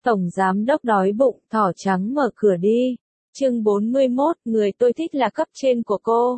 Tổng giám đốc đói bụng, thỏ trắng mở cửa đi. Chương 41, người tôi thích là cấp trên của cô.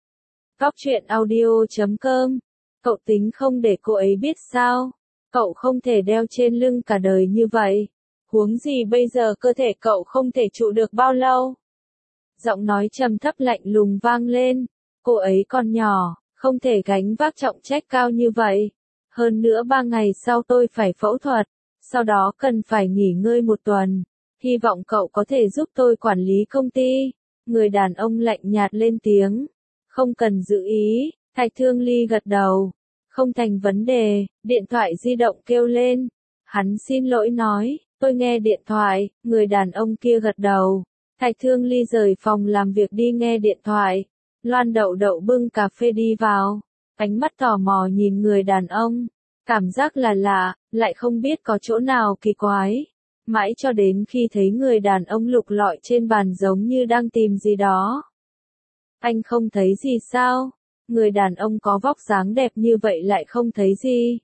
Góc truyện audio.com. Cậu tính không để cô ấy biết sao? Cậu không thể đeo trên lưng cả đời như vậy. Huống gì bây giờ cơ thể cậu không thể trụ được bao lâu. Giọng nói trầm thấp lạnh lùng vang lên. Cô ấy còn nhỏ, không thể gánh vác trọng trách cao như vậy. Hơn nữa 3 ngày sau tôi phải phẫu thuật, sau đó cần phải nghỉ ngơi 1 tuần. Hy vọng cậu có thể giúp tôi quản lý công ty. Người đàn ông lạnh nhạt lên tiếng. Không cần giữ ý, Thạch Thương Ly gật đầu. Không thành vấn đề, điện thoại di động kêu lên. Hắn xin lỗi nói, tôi nghe điện thoại, người đàn ông kia gật đầu. Thạch Thương Ly rời phòng làm việc đi nghe điện thoại. Loan Đậu Đậu bưng cà phê đi vào, ánh mắt tò mò nhìn người đàn ông. Cảm giác là lạ, lại không biết có chỗ nào kỳ quái. Mãi cho đến khi thấy người đàn ông lục lọi trên bàn giống như đang tìm gì đó. Anh không thấy gì sao? Người đàn ông có vóc dáng đẹp như vậy lại không thấy gì.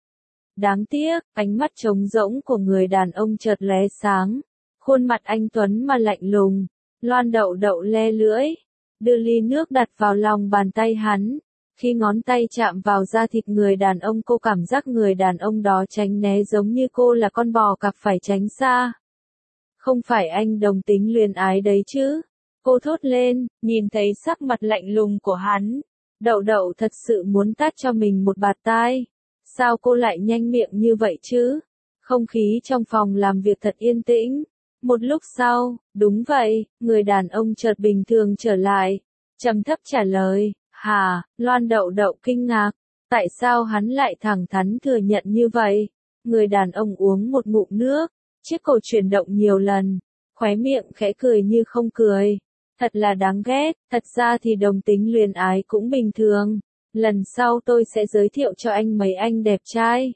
Đáng tiếc, ánh mắt trống rỗng của người đàn ông chợt lóe sáng. Khuôn mặt anh tuấn mà lạnh lùng. Loan Đậu Đậu le lưỡi, đưa ly nước đặt vào lòng bàn tay hắn. Khi ngón tay chạm vào da thịt người đàn ông, cô cảm giác người đàn ông đó tránh né giống như cô là con bò cặp phải tránh xa. Không phải anh đồng tính luyến ái đấy chứ? Cô thốt lên, nhìn thấy sắc mặt lạnh lùng của hắn. Đậu Đậu thật sự muốn tát cho mình một bạt tai. Sao cô lại nhanh miệng như vậy chứ? Không khí trong phòng làm việc thật yên tĩnh. Một lúc sau, đúng vậy, người đàn ông chợt bình thường trở lại. Trầm thấp trả lời. Hả? Loan Đậu Đậu kinh ngạc. Tại sao hắn lại thẳng thắn thừa nhận như vậy? Người đàn ông uống một ngụm nước, chiếc cổ chuyển động nhiều lần, khóe miệng khẽ cười như không cười. Thật là đáng ghét, thật ra thì đồng tính luyến ái cũng bình thường. Lần sau tôi sẽ giới thiệu cho anh mấy anh đẹp trai.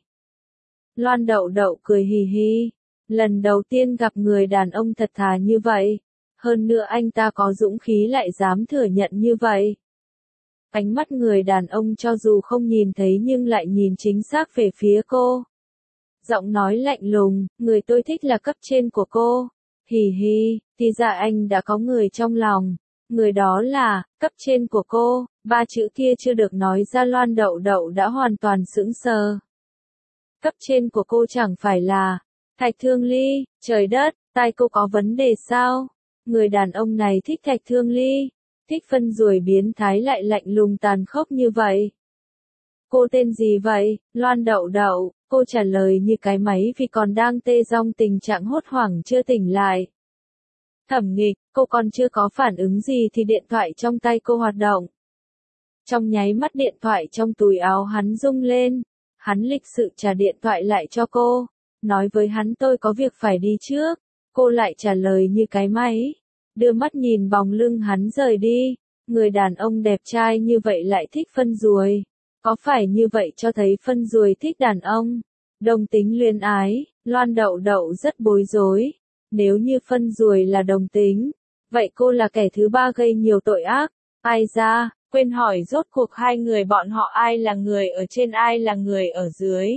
Loan Đậu Đậu cười hì hì. Lần đầu tiên gặp người đàn ông thật thà như vậy. Hơn nữa anh ta có dũng khí lại dám thừa nhận như vậy. Ánh mắt người đàn ông cho dù không nhìn thấy nhưng lại nhìn chính xác về phía cô. Giọng nói lạnh lùng, người tôi thích là cấp trên của cô. Hì hì, thì ra anh đã có người trong lòng. Người đó là, cấp trên của cô. 3 chữ kia chưa được nói ra, Loan Đậu Đậu đã hoàn toàn sững sờ. Cấp trên của cô chẳng phải là Thạch Thương Ly? Trời đất, tai cô có vấn đề sao? Người đàn ông này thích Thạch Thương Ly. Thích phân ruồi biến thái lại lạnh lùng tàn khốc như vậy. Cô tên gì vậy? Loan Đậu Đậu. Cô trả lời như cái máy vì còn đang tê dong, tình trạng hốt hoảng chưa tỉnh lại. Thẩm Nghịch, cô còn chưa có phản ứng gì thì điện thoại trong tay cô hoạt động. Trong nháy mắt điện thoại trong túi áo hắn rung lên. Hắn lịch sự trả điện thoại lại cho cô. Nói với hắn tôi có việc phải đi trước. Cô lại trả lời như cái máy. Đưa mắt nhìn bóng lưng hắn rời đi. Người đàn ông đẹp trai như vậy lại thích phân ruồi. Có phải như vậy cho thấy phân ruồi thích đàn ông? Đồng tính luyến ái, Loan Đậu Đậu rất bối rối. Nếu như phân ruồi là đồng tính, vậy cô là kẻ thứ 3 gây nhiều tội ác. Ai ra, quên hỏi rốt cuộc hai người bọn họ ai là người ở trên ai là người ở dưới.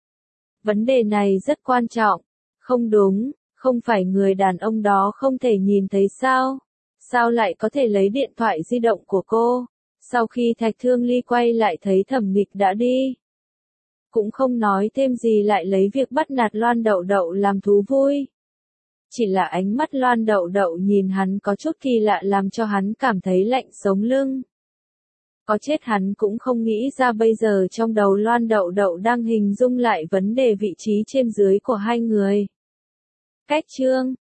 Vấn đề này rất quan trọng. Không đúng. Không phải người đàn ông đó không thể nhìn thấy sao? Sao lại có thể lấy điện thoại di động của cô? Sau khi Thạch Thương Ly quay lại thấy Thẩm Nghịch đã đi. Cũng không nói thêm gì, lại lấy việc bắt nạt Loan Đậu Đậu làm thú vui. Chỉ là ánh mắt Loan Đậu Đậu nhìn hắn có chút kỳ lạ làm cho hắn cảm thấy lạnh sống lưng. Có chết hắn cũng không nghĩ ra bây giờ trong đầu Loan Đậu Đậu đang hình dung lại vấn đề vị trí trên dưới của hai người. Cách chương